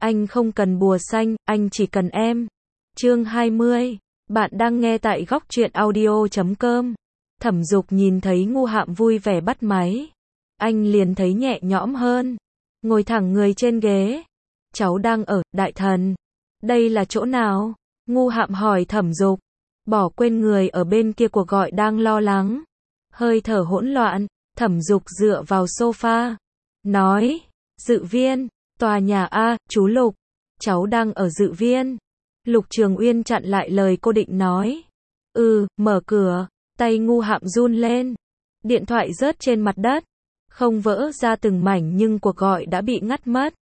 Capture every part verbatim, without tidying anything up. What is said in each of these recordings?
Anh không cần bùa xanh, anh chỉ cần em. Chương hai mươi. Bạn đang nghe tại góc truyện audio chấm com. Thẩm Dục nhìn thấy Ngu Hạm vui vẻ bắt máy. Anh liền thấy nhẹ nhõm hơn. Ngồi thẳng người trên ghế. Cháu đang ở, đại thần. Đây là chỗ nào? Ngu Hạm hỏi Thẩm Dục. Bỏ quên người ở bên kia cuộc gọi đang lo lắng. Hơi thở hỗn loạn, Thẩm Dục dựa vào sofa. Nói, dự viên, tòa nhà A, chú Lục. Cháu đang ở dự viên. Lục Trường Uyên chặn lại lời cô định nói. Ừ, mở cửa. Tay Ngu Hạm run lên. Điện thoại rớt trên mặt đất. Không vỡ ra từng mảnh nhưng cuộc gọi đã bị ngắt mất.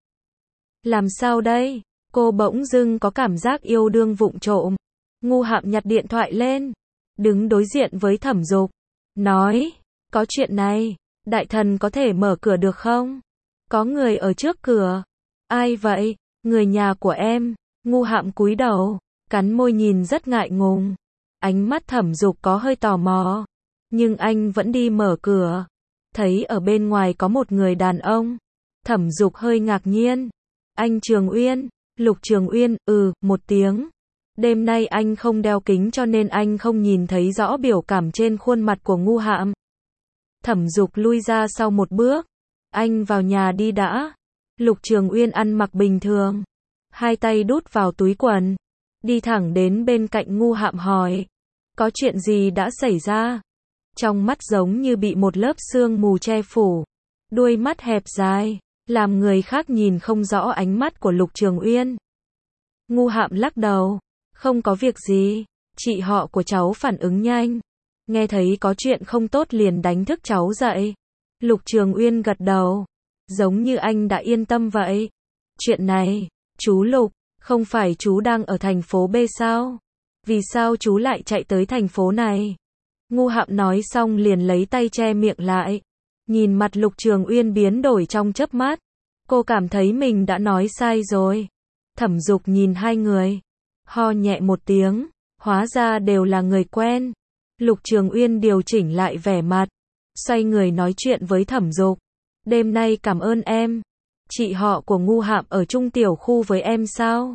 Làm sao đây? Cô bỗng dưng có cảm giác yêu đương vụng trộm. Ngu Hạm nhặt điện thoại lên. Đứng đối diện với Thẩm Dục. Nói, có chuyện này. Đại thần có thể mở cửa được không? Có người ở trước cửa. Ai vậy? Người nhà của em. Ngu Hạm cúi đầu, cắn môi nhìn rất ngại ngùng. Ánh mắt Thẩm Dục có hơi tò mò. Nhưng anh vẫn đi mở cửa. Thấy ở bên ngoài có một người đàn ông. Thẩm Dục hơi ngạc nhiên. Anh Trường Uyên. Lục Trường Uyên, ừ, một tiếng. Đêm nay anh không đeo kính cho nên anh không nhìn thấy rõ biểu cảm trên khuôn mặt của Ngu Hạm. Thẩm Dục lui ra sau một bước. Anh vào nhà đi đã. Lục Trường Uyên ăn mặc bình thường. Hai tay đút vào túi quần. Đi thẳng đến bên cạnh Ngu Hạm hỏi. Có chuyện gì đã xảy ra? Trong mắt giống như bị một lớp sương mù che phủ. Đuôi mắt hẹp dài. Làm người khác nhìn không rõ ánh mắt của Lục Trường Uyên. Ngu Hạm lắc đầu. Không có việc gì. Chị họ của cháu phản ứng nhanh. Nghe thấy có chuyện không tốt liền đánh thức cháu dậy. Lục Trường Uyên gật đầu. Giống như anh đã yên tâm vậy. Chuyện này, chú Lục, không phải chú đang ở thành phố B sao? Vì sao chú lại chạy tới thành phố này? Ngu Hạm nói xong liền lấy tay che miệng lại. Nhìn mặt Lục Trường Uyên biến đổi trong chớp mắt. Cô cảm thấy mình đã nói sai rồi. Thẩm Dục nhìn hai người. Ho nhẹ một tiếng. Hóa ra đều là người quen. Lục Trường Uyên điều chỉnh lại vẻ mặt. Xoay người nói chuyện với Thẩm Dục. Đêm nay cảm ơn em. Chị họ của Ngu Hạm ở chung tiểu khu với em sao?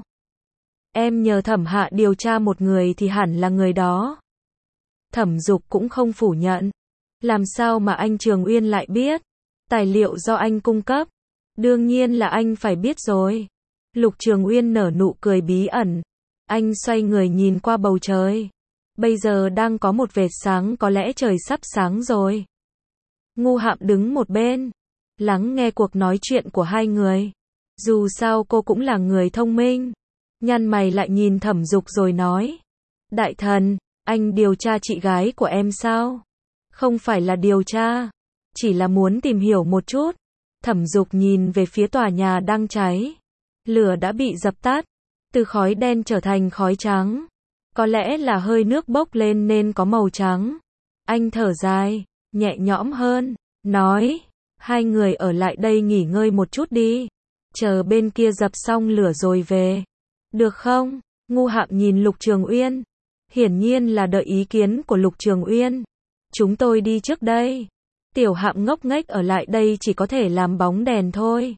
Em nhờ Thẩm Hạ điều tra một người thì hẳn là người đó. Thẩm Dục cũng không phủ nhận. Làm sao mà anh Trường Uyên lại biết? Tài liệu do anh cung cấp. Đương nhiên là anh phải biết rồi. Lục Trường Uyên nở nụ cười bí ẩn. Anh xoay người nhìn qua bầu trời. Bây giờ đang có một vệt sáng, có lẽ trời sắp sáng rồi. Ngu Hạm đứng một bên. Lắng nghe cuộc nói chuyện của hai người. Dù sao cô cũng là người thông minh. Nhăn mày lại nhìn Thẩm Dục rồi nói. Đại thần, anh điều tra chị gái của em sao? Không phải là điều tra. Chỉ là muốn tìm hiểu một chút. Thẩm Dục nhìn về phía tòa nhà đang cháy. Lửa đã bị dập tắt. Từ khói đen trở thành khói trắng. Có lẽ là hơi nước bốc lên nên có màu trắng. Anh thở dài, nhẹ nhõm hơn. Nói. Hai người ở lại đây nghỉ ngơi một chút đi. Chờ bên kia dập xong lửa rồi về. Được không? Ngu Hạm nhìn Lục Trường Uyên. Hiển nhiên là đợi ý kiến của Lục Trường Uyên. Chúng tôi đi trước đây. Tiểu Hạm ngốc nghếch ở lại đây chỉ có thể làm bóng đèn thôi.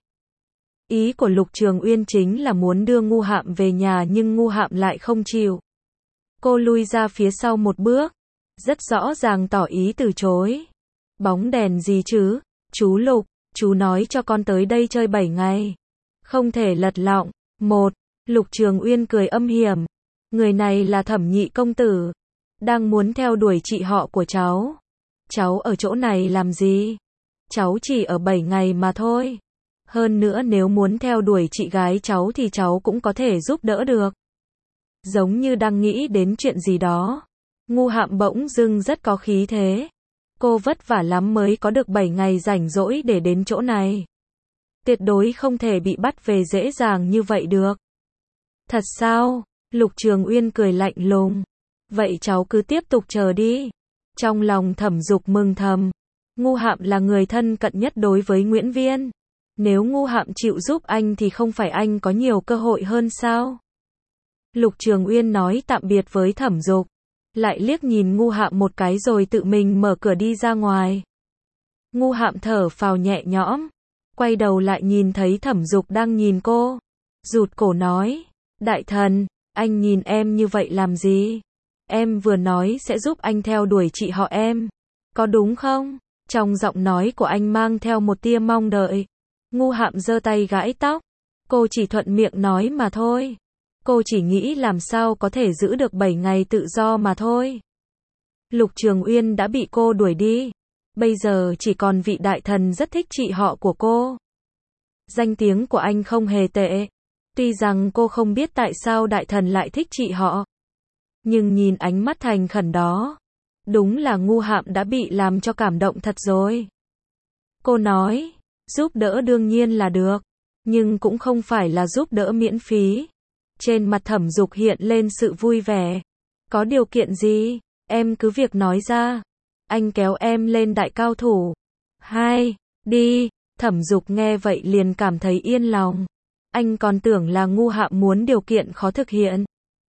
Ý của Lục Trường Uyên chính là muốn đưa Ngu Hạm về nhà nhưng Ngu Hạm lại không chịu. Cô lui ra phía sau một bước. Rất rõ ràng tỏ ý từ chối. Bóng đèn gì chứ? Chú Lục, chú nói cho con tới đây chơi bảy ngày. Không thể lật lọng. Một. Lục Trường Uyên cười âm hiểm. Người này là Thẩm Nhị công tử. Đang muốn theo đuổi chị họ của cháu. Cháu ở chỗ này làm gì? Cháu chỉ ở bảy ngày mà thôi. Hơn nữa nếu muốn theo đuổi chị gái cháu thì cháu cũng có thể giúp đỡ được. Giống như đang nghĩ đến chuyện gì đó. Ngu Hạm bỗng dưng rất có khí thế. Cô vất vả lắm mới có được bảy ngày rảnh rỗi để đến chỗ này. Tuyệt đối không thể bị bắt về dễ dàng như vậy được. Thật sao? Lục Trường Uyên cười lạnh lùng. Vậy cháu cứ tiếp tục chờ đi. Trong lòng Thẩm Dục mừng thầm. Ngu Hạm là người thân cận nhất đối với Nguyễn Viên. Nếu Ngu Hạm chịu giúp anh thì không phải anh có nhiều cơ hội hơn sao? Lục Trường Uyên nói tạm biệt với Thẩm Dục. Lại liếc nhìn Ngu Hạm một cái rồi tự mình mở cửa đi ra ngoài. Ngu Hạm thở phào nhẹ nhõm. Quay đầu lại nhìn thấy Thẩm Dục đang nhìn cô. rụt cổ nói, đại thần, anh nhìn em như vậy làm gì? Em vừa nói sẽ giúp anh theo đuổi chị họ em, có đúng không? Trong giọng nói của anh mang theo một tia mong đợi. Ngu Hạm giơ tay gãi tóc, cô chỉ thuận miệng nói mà thôi. Cô chỉ nghĩ làm sao có thể giữ được bảy ngày tự do mà thôi. Lục Trường Uyên đã bị cô đuổi đi, bây giờ chỉ còn vị đại thần rất thích chị họ của cô. Danh tiếng của anh không hề tệ, tuy rằng cô không biết tại sao đại thần lại thích chị họ. Nhưng nhìn ánh mắt thành khẩn đó, đúng là Ngu Hạm đã bị làm cho cảm động thật rồi. Cô nói, giúp đỡ đương nhiên là được, nhưng cũng không phải là giúp đỡ miễn phí. Trên mặt Thẩm Dục hiện lên sự vui vẻ. Có điều kiện gì, em cứ việc nói ra. Anh kéo em lên đại cao thủ. Hai, đi. Thẩm Dục nghe vậy liền cảm thấy yên lòng. Anh còn tưởng là Ngu Hạm muốn điều kiện khó thực hiện.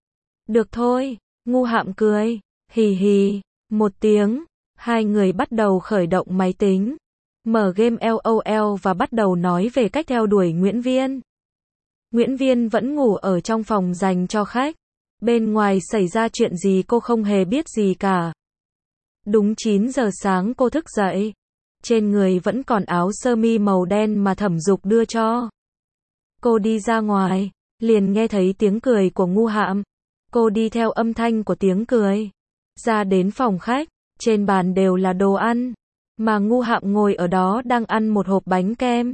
Được thôi, Ngu Hạm cười, hì hì, một tiếng, hai người bắt đầu khởi động máy tính, mở game LOL và bắt đầu nói về cách theo đuổi Nguyễn Viên. Nguyễn Viên vẫn ngủ ở trong phòng dành cho khách, bên ngoài xảy ra chuyện gì cô không hề biết gì cả. Đúng chín giờ sáng cô thức dậy, trên người vẫn còn áo sơ mi màu đen mà Thẩm Dục đưa cho. Cô đi ra ngoài, liền nghe thấy tiếng cười của Ngu Hạm. Cô đi theo âm thanh của tiếng cười, ra đến phòng khách, trên bàn đều là đồ ăn, mà Ngu Hạm ngồi ở đó đang ăn một hộp bánh kem.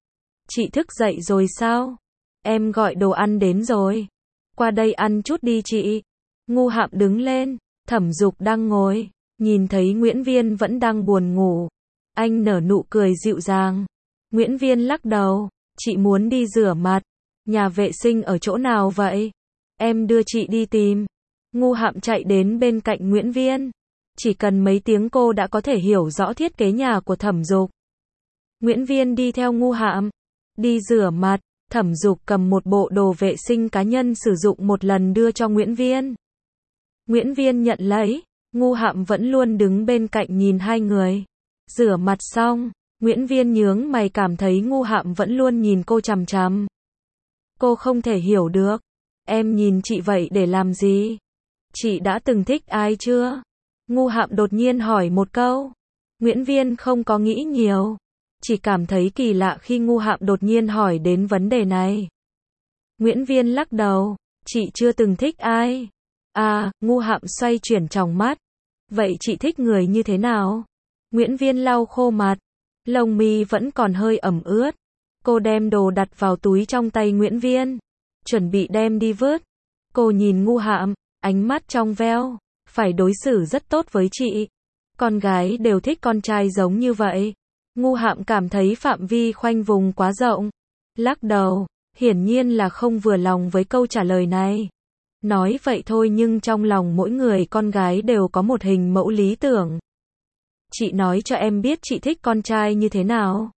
Chị thức dậy rồi sao? Em gọi đồ ăn đến rồi. Qua đây ăn chút đi chị. Ngu Hạm đứng lên, Thẩm Dục đang ngồi, nhìn thấy Nguyễn Viên vẫn đang buồn ngủ. Anh nở nụ cười dịu dàng. Nguyễn Viên lắc đầu, chị muốn đi rửa mặt. Nhà vệ sinh ở chỗ nào vậy? Em đưa chị đi tìm. Ngu Hạm chạy đến bên cạnh Nguyễn Viên. Chỉ cần mấy tiếng cô đã có thể hiểu rõ thiết kế nhà của Thẩm Dục. Nguyễn Viên đi theo Ngu Hạm, đi rửa mặt. Thẩm Dục cầm một bộ đồ vệ sinh cá nhân sử dụng một lần đưa cho Nguyễn Viên. Nguyễn Viên nhận lấy, Ngu Hạm vẫn luôn đứng bên cạnh nhìn hai người. Rửa mặt xong, Nguyễn Viên nhướng mày cảm thấy Ngu Hạm vẫn luôn nhìn cô chằm chằm. Cô không thể hiểu được. Em nhìn chị vậy để làm gì? Chị đã từng thích ai chưa? Ngu Hạm đột nhiên hỏi một câu. Nguyễn Viên không có nghĩ nhiều, chỉ cảm thấy kỳ lạ khi Ngu Hạm đột nhiên hỏi đến vấn đề này. Nguyễn Viên lắc đầu, chị chưa từng thích ai. À, Ngu Hạm xoay chuyển tròng mắt. Vậy chị thích người như thế nào? Nguyễn Viên lau khô mặt, lông mi vẫn còn hơi ẩm ướt. Cô đem đồ đặt vào túi trong tay Nguyễn Viên, chuẩn bị đem đi vứt. Cô nhìn Ngu Hạm, ánh mắt trong veo, phải đối xử rất tốt với chị. Con gái đều thích con trai giống như vậy. Ngu Hạm cảm thấy phạm vi khoanh vùng quá rộng. Lắc đầu, hiển nhiên là không vừa lòng với câu trả lời này. Nói vậy thôi nhưng trong lòng mỗi người con gái đều có một hình mẫu lý tưởng. Chị nói cho em biết chị thích con trai như thế nào?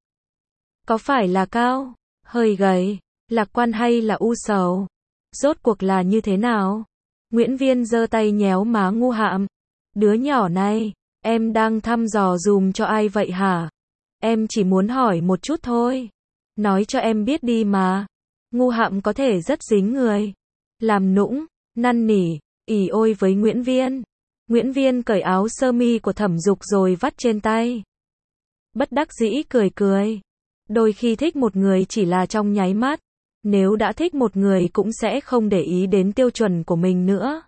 Có phải là cao, hơi gầy, lạc quan hay là u sầu? Rốt cuộc là như thế nào? Nguyễn Viên giơ tay nhéo má Ngu Hạm. Đứa nhỏ này, em đang thăm dò dùm cho ai vậy hả? Em chỉ muốn hỏi một chút thôi. Nói cho em biết đi mà. Ngu Hạm có thể rất dính người. Làm nũng, năn nỉ, ỉ ôi với Nguyễn Viên. Nguyễn Viên cởi áo sơ mi của Thẩm Dục rồi vắt trên tay. Bất đắc dĩ cười cười. Đôi khi thích một người chỉ là trong nháy mắt. Nếu đã thích một người cũng sẽ không để ý đến tiêu chuẩn của mình nữa.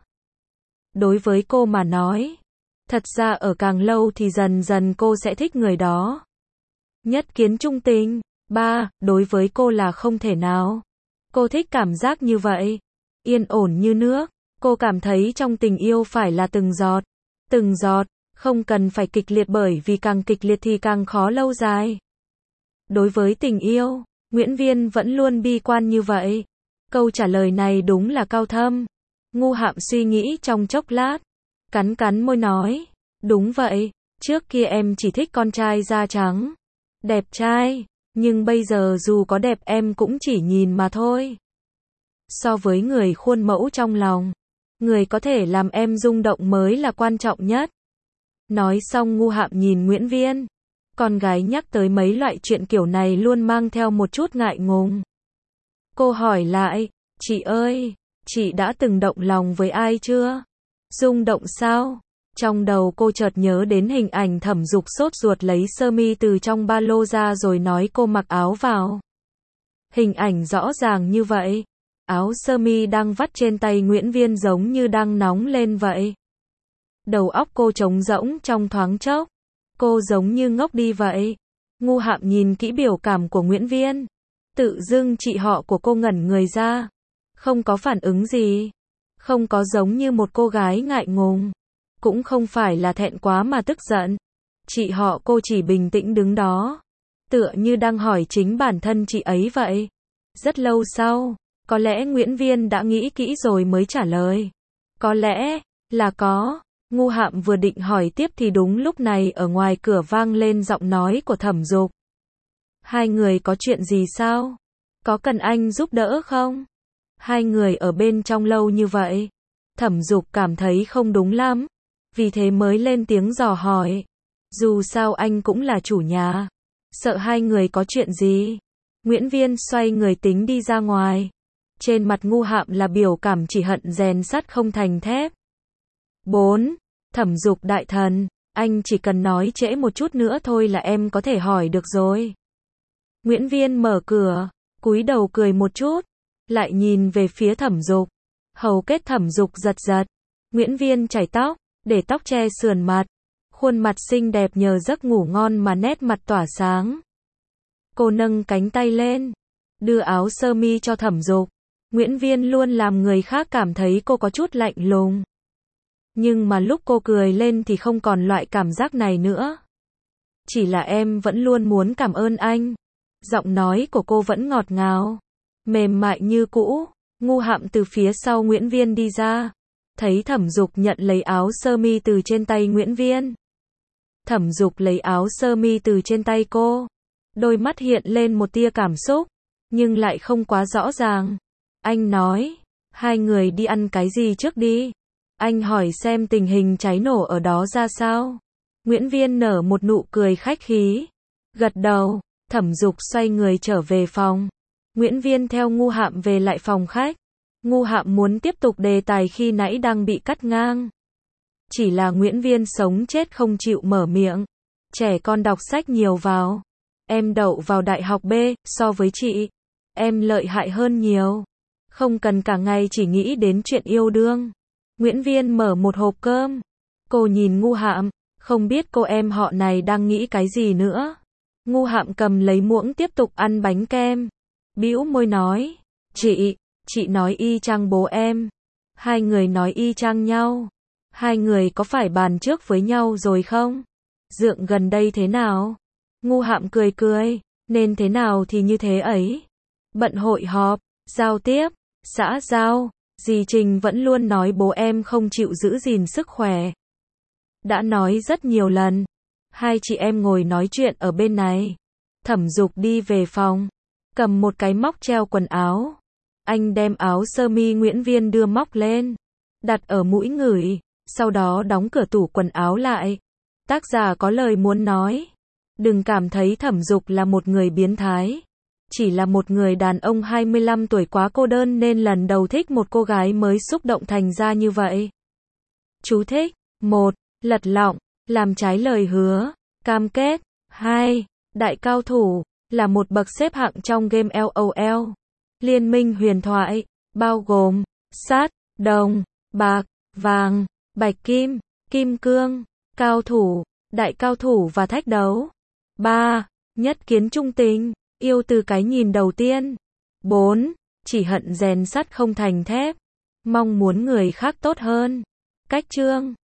Đối với cô mà nói, thật ra ở càng lâu thì dần dần cô sẽ thích người đó. Nhất kiến trung tình. Ba, đối với cô là không thể nào. Cô thích cảm giác như vậy. Yên ổn như nước. Cô cảm thấy trong tình yêu phải là từng giọt. Từng giọt, không cần phải kịch liệt bởi vì càng kịch liệt thì càng khó lâu dài. Đối với tình yêu, Nguyễn Viên vẫn luôn bi quan như vậy. Câu trả lời này đúng là cao thâm. Ngu Hạm suy nghĩ trong chốc lát, cắn cắn môi nói, đúng vậy, trước kia em chỉ thích con trai da trắng, đẹp trai, nhưng bây giờ dù có đẹp em cũng chỉ nhìn mà thôi. So với người khuôn mẫu trong lòng, người có thể làm em rung động mới là quan trọng nhất. Nói xong Ngu Hạm nhìn Nguyễn Viên. Con gái nhắc tới mấy loại chuyện kiểu này luôn mang theo một chút ngại ngùng. Cô hỏi lại, chị ơi, chị đã từng động lòng với ai chưa? Rung động sao? Trong đầu cô chợt nhớ đến hình ảnh Thẩm Dục sốt ruột lấy sơ mi từ trong ba lô ra rồi nói cô mặc áo vào. Hình ảnh rõ ràng như vậy. Áo sơ mi đang vắt trên tay Nguyễn Viên giống như đang nóng lên vậy. Đầu óc cô trống rỗng trong thoáng chốc. Cô giống như ngốc đi vậy. Ngu Hạm nhìn kỹ biểu cảm của Nguyễn Viên. Tự dưng chị họ của cô ngẩn người ra. Không có phản ứng gì. Không có giống như một cô gái ngại ngùng. Cũng không phải là thẹn quá mà tức giận. Chị họ cô chỉ bình tĩnh đứng đó. Tựa như đang hỏi chính bản thân chị ấy vậy. Rất lâu sau, có lẽ Nguyễn Viên đã nghĩ kỹ rồi mới trả lời. Có lẽ là có. Ngu Hạm vừa định hỏi tiếp thì đúng lúc này ở ngoài cửa vang lên giọng nói của Thẩm Dục. Hai người có chuyện gì sao? Có cần anh giúp đỡ không? Hai người ở bên trong lâu như vậy. Thẩm Dục cảm thấy không đúng lắm. Vì thế mới lên tiếng dò hỏi. Dù sao anh cũng là chủ nhà. Sợ hai người có chuyện gì? Nguyễn Viên xoay người tính đi ra ngoài. Trên mặt Ngu Hạm là biểu cảm chỉ hận rèn sắt không thành thép. bốn. Thẩm Dục đại thần, anh chỉ cần nói trễ một chút nữa thôi là em có thể hỏi được rồi. Nguyễn Viên mở cửa, cúi đầu cười một chút, lại nhìn về phía Thẩm Dục. Hầu kết Thẩm Dục giật giật. Nguyễn Viên chải tóc, để tóc che sườn mặt. Khuôn mặt xinh đẹp nhờ giấc ngủ ngon mà nét mặt tỏa sáng. Cô nâng cánh tay lên, đưa áo sơ mi cho Thẩm Dục. Nguyễn Viên luôn làm người khác cảm thấy cô có chút lạnh lùng. Nhưng mà lúc cô cười lên thì không còn loại cảm giác này nữa. Chỉ là em vẫn luôn muốn cảm ơn anh. Giọng nói của cô vẫn ngọt ngào, mềm mại như cũ. Ngu Hạm từ phía sau Nguyễn Viên đi ra. Thấy Thẩm Dục nhận lấy áo sơ mi từ trên tay Nguyễn Viên. Thẩm Dục lấy áo sơ mi từ trên tay cô. Đôi mắt hiện lên một tia cảm xúc, nhưng lại không quá rõ ràng. Anh nói, hai người đi ăn cái gì trước đi. Anh hỏi xem tình hình cháy nổ ở đó ra sao. Nguyễn Viên nở một nụ cười khách khí. Gật đầu, Thẩm Dục xoay người trở về phòng. Nguyễn Viên theo Ngu Hạm về lại phòng khách. Ngu Hạm muốn tiếp tục đề tài khi nãy đang bị cắt ngang. Chỉ là Nguyễn Viên sống chết không chịu mở miệng. Trẻ con đọc sách nhiều vào. Em đậu vào đại học B, so với chị. Em lợi hại hơn nhiều. Không cần cả ngày chỉ nghĩ đến chuyện yêu đương. Nguyễn Viên mở một hộp cơm. Cô nhìn Ngu Hạm, không biết cô em họ này đang nghĩ cái gì nữa. Ngu Hạm cầm lấy muỗng tiếp tục ăn bánh kem. Bĩu môi nói, chị, chị nói y chang bố em. Hai người nói y chang nhau. Hai người có phải bàn trước với nhau rồi không? Dượng gần đây thế nào? Ngu Hạm cười cười, nên thế nào thì như thế ấy. Bận hội họp, giao tiếp, xã giao. Dì Trình vẫn luôn nói bố em không chịu giữ gìn sức khỏe. Đã nói rất nhiều lần. Hai chị em ngồi nói chuyện ở bên này. Thẩm Dục đi về phòng, cầm một cái móc treo quần áo. Anh đem áo sơ mi Nguyễn Viên đưa móc lên, đặt ở mũi ngửi, sau đó đóng cửa tủ quần áo lại. Tác giả có lời muốn nói. Đừng cảm thấy Thẩm Dục là một người biến thái. Chỉ là một người đàn ông hai mươi lăm tuổi quá cô đơn nên lần đầu thích một cô gái mới xúc động thành ra như vậy. Chú thích. một. Lật lọng, làm trái lời hứa, cam kết. hai. Đại cao thủ, là một bậc xếp hạng trong game LOL. Liên minh huyền thoại, bao gồm sắt, đồng, bạc, vàng, bạch kim, kim cương, cao thủ, đại cao thủ và thách đấu. ba. Nhất kiến trung tình, yêu từ cái nhìn đầu tiên. bốn. Chỉ hận rèn sắt không thành thép, mong muốn người khác tốt hơn. Cách chương